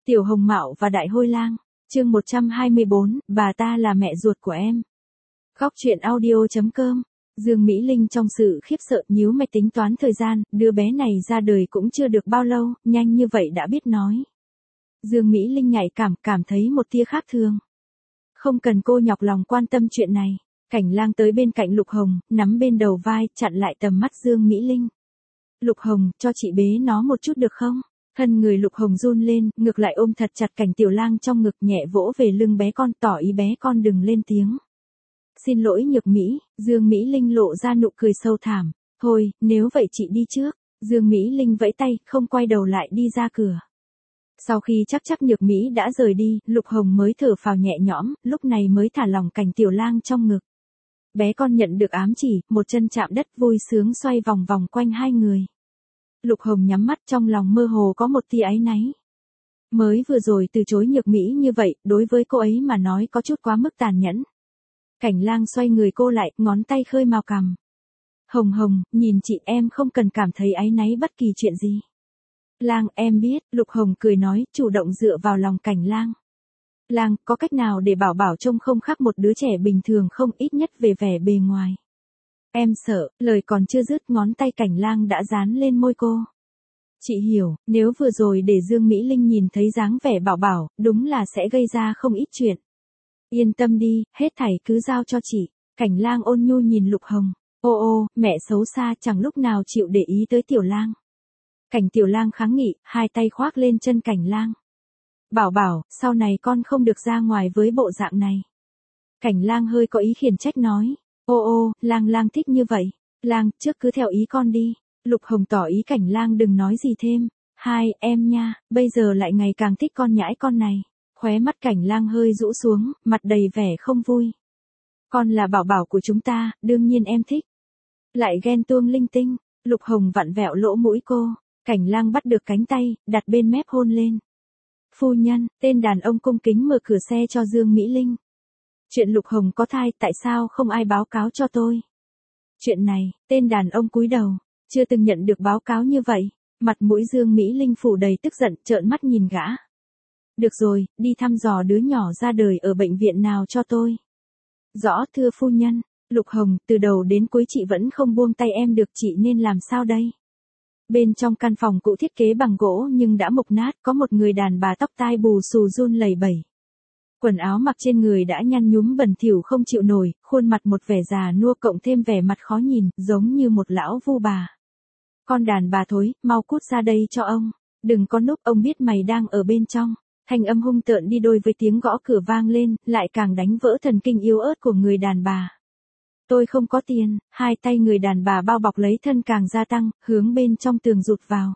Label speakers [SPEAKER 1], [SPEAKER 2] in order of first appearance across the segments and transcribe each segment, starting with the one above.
[SPEAKER 1] Tiểu Hồng Mạo và Đại Hôi Lang, chương 124, bà ta là mẹ ruột của em. Góc truyện audio.com. Dương Mỹ Linh trong sự khiếp sợ nhíu mày tính toán thời gian, đứa bé này ra đời cũng chưa được bao lâu, nhanh như vậy đã biết nói. Dương Mỹ Linh nhạy cảm thấy một tia khác thường. Không cần cô nhọc lòng quan tâm chuyện này. Cảnh Lang tới bên cạnh Lục Hồng, nắm bên đầu vai, chặn lại tầm mắt Dương Mỹ Linh. Lục Hồng, cho chị bế nó một chút được không? Thân người Lục Hồng run lên, ngược lại ôm thật chặt Cảnh Tiểu Lang trong ngực, nhẹ vỗ về lưng bé con, tỏ ý bé con đừng lên tiếng. Xin lỗi Nhược Mỹ. Dương Mỹ Linh lộ ra nụ cười sâu thẳm. Thôi, nếu vậy chị đi trước. Dương Mỹ Linh vẫy tay, không quay đầu lại đi ra cửa. Sau khi chắc Nhược Mỹ đã rời đi, Lục Hồng mới thở phào nhẹ nhõm, lúc này mới thả lỏng Cảnh Tiểu Lang trong ngực. Bé con nhận được ám chỉ, một chân chạm đất vui sướng xoay vòng vòng quanh hai người. Lục Hồng nhắm mắt, trong lòng mơ hồ có một tia áy náy. Mới vừa rồi từ chối Nhược Mỹ như vậy, đối với cô ấy mà nói có chút quá mức tàn nhẫn. Cảnh Lang xoay người cô lại, ngón tay khơi mào cằm. Hồng, nhìn chị, em không cần cảm thấy áy náy bất kỳ chuyện gì. Lang, em biết. Lục Hồng cười nói, chủ động dựa vào lòng Cảnh Lang. Lang, có cách nào để Bảo trông không khác một đứa trẻ bình thường không, ít nhất về vẻ bề ngoài. Em sợ. Lời còn chưa dứt, ngón tay Cảnh Lang đã dán lên môi cô. Chị hiểu, nếu vừa rồi để Dương Mỹ Linh nhìn thấy dáng vẻ Bảo, đúng là sẽ gây ra không ít chuyện. Yên tâm đi, hết thảy cứ giao cho chị. Cảnh Lang ôn nhu nhìn Lục Hồng. Ô, mẹ xấu xa chẳng lúc nào chịu để ý tới Tiểu Lang. Cảnh Tiểu Lang kháng nghị, hai tay khoác lên chân Cảnh Lang. Bảo, sau này con không được ra ngoài với bộ dạng này. Cảnh Lang hơi có ý khiển trách nói. Ô, Lang thích như vậy. Lang, trước cứ theo ý con đi. Lục Hồng tỏ ý Cảnh Lang đừng nói gì thêm. Hai, em nha, bây giờ lại ngày càng thích con nhãi con này. Khóe mắt Cảnh Lang hơi rũ xuống, mặt đầy vẻ không vui. Con là Bảo của chúng ta, đương nhiên em thích. Lại ghen tuông linh tinh. Lục Hồng vặn vẹo lỗ mũi cô. Cảnh Lang bắt được cánh tay, đặt bên mép hôn lên. Phu nhân. Tên đàn ông cung kính mở cửa xe cho Dương Mỹ Linh. Chuyện Lục Hồng có thai, tại sao không ai báo cáo cho tôi? Chuyện này, tên đàn ông cúi đầu, chưa từng nhận được báo cáo như vậy. Mặt mũi Dương Mỹ Linh phủ đầy tức giận, trợn mắt nhìn gã. Được rồi, đi thăm dò đứa nhỏ ra đời ở bệnh viện nào cho tôi. Rõ thưa phu nhân. Lục Hồng, từ đầu đến cuối chị vẫn không buông tay em được, chị nên làm sao đây? Bên trong căn phòng cũ thiết kế bằng gỗ nhưng đã mục nát, có một người đàn bà tóc tai bù xù run lẩy bẩy. Quần áo mặc trên người đã nhăn nhúm bẩn thỉu không chịu nổi, khuôn mặt một vẻ già nua cộng thêm vẻ mặt khó nhìn, giống như một lão vu bà. Con đàn bà thối, mau cút ra đây cho ông. Đừng có núp, ông biết mày đang ở bên trong. Thanh âm hung tợn đi đôi với tiếng gõ cửa vang lên, lại càng đánh vỡ thần kinh yếu ớt của người đàn bà. Tôi không có tiền. Hai tay người đàn bà bao bọc lấy thân càng gia tăng, hướng bên trong tường rụt vào.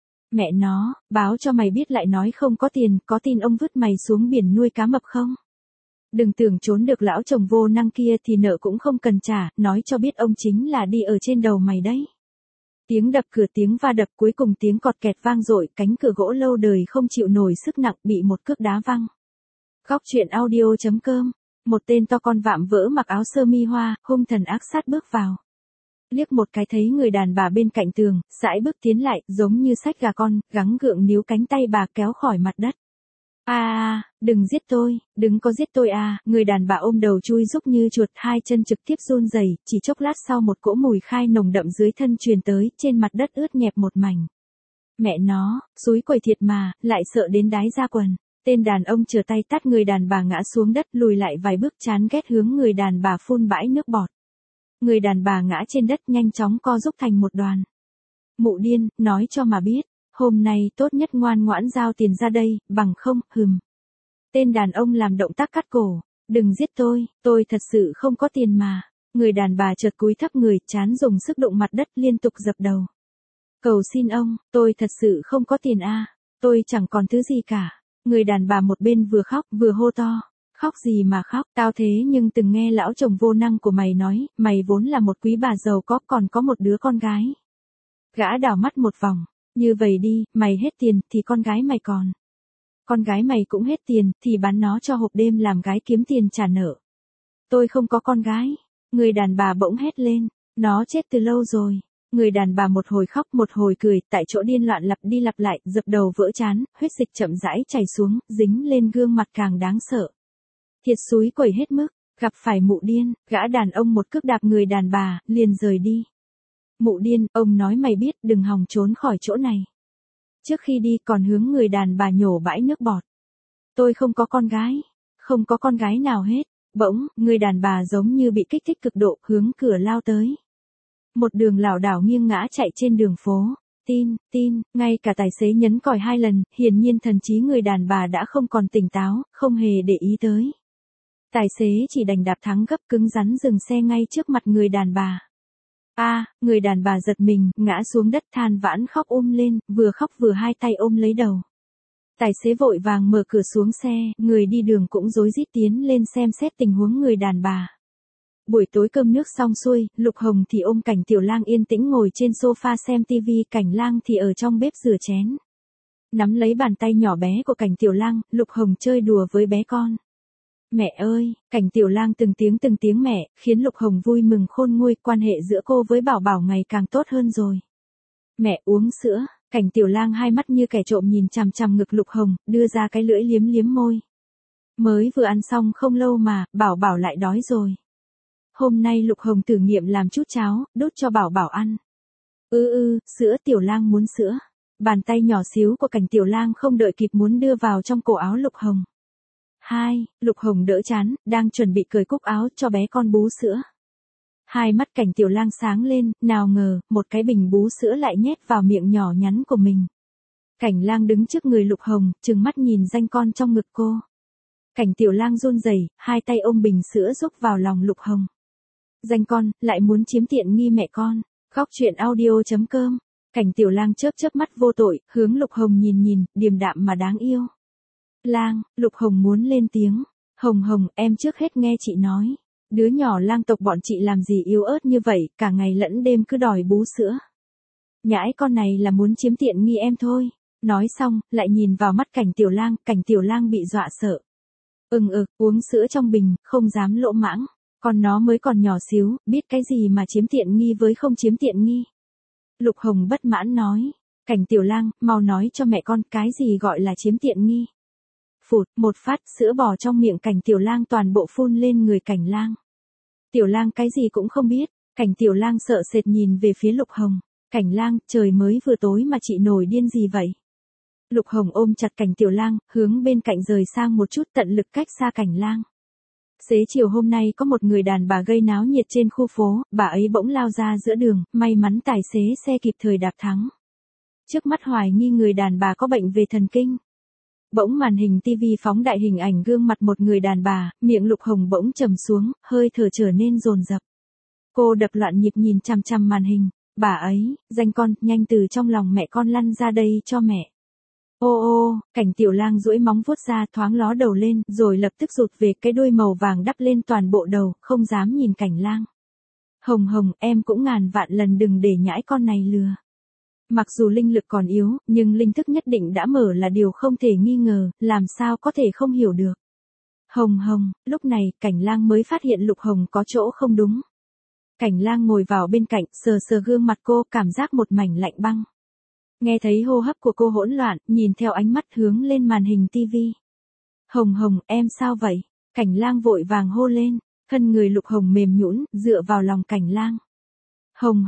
[SPEAKER 1] Mẹ nó, báo cho mày biết lại nói không có tiền, có tin ông vứt mày xuống biển nuôi cá mập không? Đừng tưởng trốn được lão chồng vô năng kia thì nợ cũng không cần trả, nói cho biết ông chính là đi ở trên đầu mày đấy. Tiếng đập cửa, tiếng va đập, cuối cùng tiếng cọt kẹt vang dội, cánh cửa gỗ lâu đời không chịu nổi sức nặng bị một cước đá văng. Góc truyện audio.com. Một tên to con vạm vỡ mặc áo sơ mi hoa, hung thần ác sát bước vào. Liếc một cái thấy người đàn bà bên cạnh tường, sải bước tiến lại, giống như xách gà con, gắng gượng níu cánh tay bà kéo khỏi mặt đất. Đừng giết tôi, đừng có giết tôi à. Người đàn bà ôm đầu chui rúc như chuột, hai chân trực tiếp run rẩy, chỉ chốc lát sau một cỗ mùi khai nồng đậm dưới thân truyền tới, trên mặt đất ướt nhẹp một mảnh. Mẹ nó, xúi quẩy thiệt mà, lại sợ đến đái ra quần. Tên đàn ông trở tay tát người đàn bà ngã xuống đất, lùi lại vài bước chán ghét hướng người đàn bà phun bãi nước bọt. Người đàn bà ngã trên đất nhanh chóng co rúm thành một đoàn. Mụ điên, nói cho mà biết, hôm nay tốt nhất ngoan ngoãn giao tiền ra đây, bằng không, Tên đàn ông làm động tác cắt cổ. Đừng giết tôi thật sự không có tiền mà. Người đàn bà chợt cúi thấp người, trán dùng sức đụng mặt đất liên tục dập đầu. Cầu xin ông, tôi thật sự không có tiền à, tôi chẳng còn thứ gì cả. Người đàn bà một bên vừa khóc vừa hô to. Khóc gì mà khóc, tao thế nhưng từng nghe lão chồng vô năng của mày nói, mày vốn là một quý bà giàu có, còn có một đứa con gái. Gã đảo mắt một vòng, như vậy đi, mày hết tiền, thì con gái mày còn. Con gái mày cũng hết tiền, thì bán nó cho hộp đêm làm gái kiếm tiền trả nợ. Tôi không có con gái. Người đàn bà bỗng hét lên, nó chết từ lâu rồi. Người đàn bà một hồi khóc một hồi cười, tại chỗ điên loạn lặp đi lặp lại, dập đầu vỡ trán, huyết dịch chậm rãi chảy xuống, dính lên gương mặt càng đáng sợ. Thiệt xúi quẩy hết mức, gặp phải mụ điên, gã đàn ông một cước đạp người đàn bà, liền rời đi. Mụ điên, ông nói mày biết, đừng hòng trốn khỏi chỗ này. Trước khi đi còn hướng người đàn bà nhổ bãi nước bọt. Tôi không có con gái, không có con gái nào hết. Bỗng, người đàn bà giống như bị kích thích cực độ, hướng cửa lao tới. Một đường lảo đảo nghiêng ngã chạy trên đường phố. Tin, ngay cả tài xế nhấn còi 2 lần, hiển nhiên thần trí người đàn bà đã không còn tỉnh táo, không hề để ý tới. Tài xế chỉ đành đạp thắng gấp cứng rắn dừng xe ngay trước mặt người đàn bà. Người đàn bà giật mình, ngã xuống đất than vãn khóc lên, vừa khóc vừa hai tay ôm lấy đầu. Tài xế vội vàng mở cửa xuống xe, người đi đường cũng rối rít tiến lên xem xét tình huống người đàn bà. Buổi tối cơm nước xong xuôi, Lục Hồng thì ôm Cảnh Tiểu Lang yên tĩnh ngồi trên sofa xem tivi, Cảnh Lang thì ở trong bếp rửa chén. Nắm lấy bàn tay nhỏ bé của Cảnh Tiểu Lang, Lục Hồng chơi đùa với bé con. Mẹ ơi, Cảnh Tiểu Lang từng tiếng mẹ, khiến Lục Hồng vui mừng khôn nguôi, quan hệ giữa cô với Bảo Bảo ngày càng tốt hơn rồi. Mẹ uống sữa, Cảnh Tiểu Lang hai mắt như kẻ trộm nhìn chằm chằm ngực Lục Hồng, đưa ra cái lưỡi liếm liếm môi. Mới vừa ăn xong không lâu mà, Bảo Bảo lại đói rồi. Hôm nay Lục Hồng thử nghiệm làm chút cháo, đút cho Bảo Bảo ăn. Sữa, Tiểu Lang muốn sữa. Bàn tay nhỏ xíu của Cảnh Tiểu Lang không đợi kịp muốn đưa vào trong cổ áo Lục Hồng. Lục Hồng đỡ chán, đang chuẩn bị cởi cúc áo cho bé con bú sữa. Hai mắt Cảnh Tiểu Lang sáng lên, nào ngờ, một cái bình bú sữa lại nhét vào miệng nhỏ nhắn của mình. Cảnh Lang đứng trước người Lục Hồng, trừng mắt nhìn danh con trong ngực cô. Cảnh Tiểu Lang run rẩy, hai tay ôm bình sữa rúc vào lòng Lục Hồng. Danh con, lại muốn chiếm tiện nghi mẹ con. Góc truyện audio.com. Cảnh Tiểu Lang chớp mắt vô tội, hướng Lục Hồng nhìn, điềm đạm mà đáng yêu. Lang, Lục Hồng muốn lên tiếng. Hồng, em trước hết nghe chị nói. Đứa nhỏ Lang tộc bọn chị làm gì yếu ớt như vậy, cả ngày lẫn đêm cứ đòi bú sữa. Nhãi con này là muốn chiếm tiện nghi em thôi. Nói xong, lại nhìn vào mắt Cảnh Tiểu Lang bị dọa sợ. Uống sữa trong bình, không dám lỗ mãng. Con nó mới còn nhỏ xíu, biết cái gì mà chiếm tiện nghi với không chiếm tiện nghi. Lục Hồng bất mãn nói. Cảnh Tiểu Lang, mau nói cho mẹ con cái gì gọi là chiếm tiện nghi. Phụt, một phát sữa bò trong miệng Cảnh Tiểu Lang toàn bộ phun lên người Cảnh Lang. Tiểu Lang cái gì cũng không biết, Cảnh Tiểu Lang sợ sệt nhìn về phía Lục Hồng. Cảnh Lang, trời mới vừa tối mà chị nổi điên gì vậy? Lục Hồng ôm chặt Cảnh Tiểu Lang, hướng bên cạnh rời sang một chút, tận lực cách xa Cảnh Lang. Xế chiều hôm nay có một người đàn bà gây náo nhiệt trên khu phố, bà ấy bỗng lao ra giữa đường, may mắn tài xế xe kịp thời đạp thắng. Trước mắt hoài nghi người đàn bà có bệnh về thần kinh. Bỗng màn hình TV phóng đại hình ảnh gương mặt một người đàn bà, miệng Lục Hồng bỗng trầm xuống, hơi thở trở nên dồn dập. Cô đập loạn nhịp nhìn chằm chằm màn hình. Bà ấy, danh con, nhanh từ trong lòng mẹ con lăn ra đây cho mẹ. Cảnh Tiểu Lang duỗi móng vuốt ra, thoáng ló đầu lên, rồi lập tức rụt về, cái đuôi màu vàng đắp lên toàn bộ đầu, không dám nhìn Cảnh Lang. Hồng, em cũng ngàn vạn lần đừng để nhãi con này lừa. Mặc dù linh lực còn yếu, nhưng linh thức nhất định đã mở là điều không thể nghi ngờ, làm sao có thể không hiểu được. Hồng, lúc này, Cảnh Lang mới phát hiện Lục Hồng có chỗ không đúng. Cảnh Lang ngồi vào bên cạnh, sờ gương mặt cô, cảm giác một mảnh lạnh băng. Nghe thấy hô hấp của cô hỗn loạn, nhìn theo ánh mắt hướng lên màn hình tivi. Hồng, em sao vậy? Cảnh Lang vội vàng hô lên, thân người Lục Hồng mềm nhũn, dựa vào lòng Cảnh Lang. Hồng,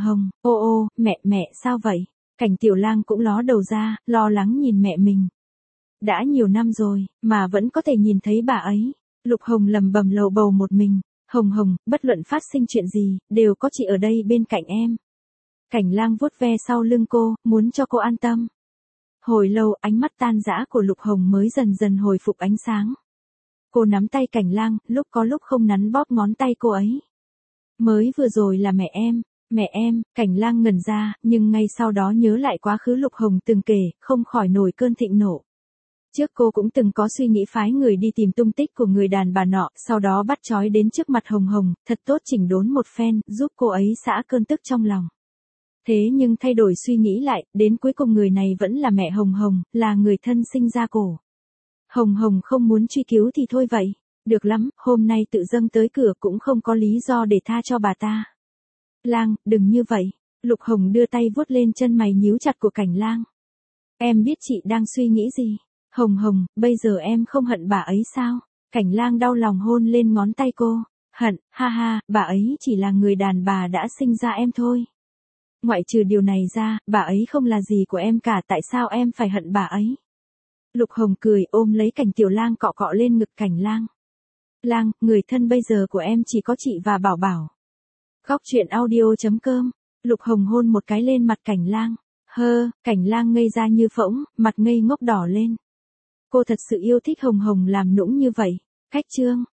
[SPEAKER 1] mẹ sao vậy? Cảnh Tiểu Lang cũng ló đầu ra, lo lắng nhìn mẹ mình. Đã nhiều năm rồi, mà vẫn có thể nhìn thấy bà ấy. Lục Hồng lầm bầm lầu bầu một mình. Hồng, bất luận phát sinh chuyện gì, đều có chị ở đây bên cạnh em. Cảnh Lang vuốt ve sau lưng cô, muốn cho cô an tâm. Hồi lâu, ánh mắt tan rã của Lục Hồng mới dần dần hồi phục ánh sáng. Cô nắm tay Cảnh Lang, lúc có lúc không nắn bóp ngón tay cô ấy. Mới vừa rồi là mẹ em, Cảnh Lang ngẩn ra, nhưng ngay sau đó nhớ lại quá khứ Lục Hồng từng kể, không khỏi nổi cơn thịnh nộ. Trước cô cũng từng có suy nghĩ phái người đi tìm tung tích của người đàn bà nọ, sau đó bắt trói đến trước mặt Hồng, thật tốt chỉnh đốn một phen, giúp cô ấy xả cơn tức trong lòng. Thế nhưng thay đổi suy nghĩ lại, đến cuối cùng người này vẫn là mẹ Hồng, là người thân sinh ra cổ. Hồng không muốn truy cứu thì thôi vậy. Được lắm, hôm nay tự dâng tới cửa cũng không có lý do để tha cho bà ta. Lang, đừng như vậy. Lục Hồng đưa tay vuốt lên chân mày nhíu chặt của Cảnh Lang. Em biết chị đang suy nghĩ gì. Hồng Hồng, bây giờ em không hận bà ấy sao? Cảnh Lang đau lòng hôn lên ngón tay cô. Hận, ha ha, bà ấy chỉ là người đàn bà đã sinh ra em thôi. Ngoại trừ điều này ra, bà ấy không là gì của em cả, tại sao em phải hận bà ấy? Lục Hồng cười ôm lấy Cảnh Tiểu Lang cọ cọ lên ngực Cảnh Lang. Lang, người thân bây giờ của em chỉ có chị và Bảo Bảo. Góc truyện audio.com. Lục Hồng hôn một cái lên mặt Cảnh Lang. Cảnh Lang ngây ra như phỗng, mặt ngây ngốc đỏ lên. Cô thật sự yêu thích Hồng Hồng làm nũng như vậy. Cách chương.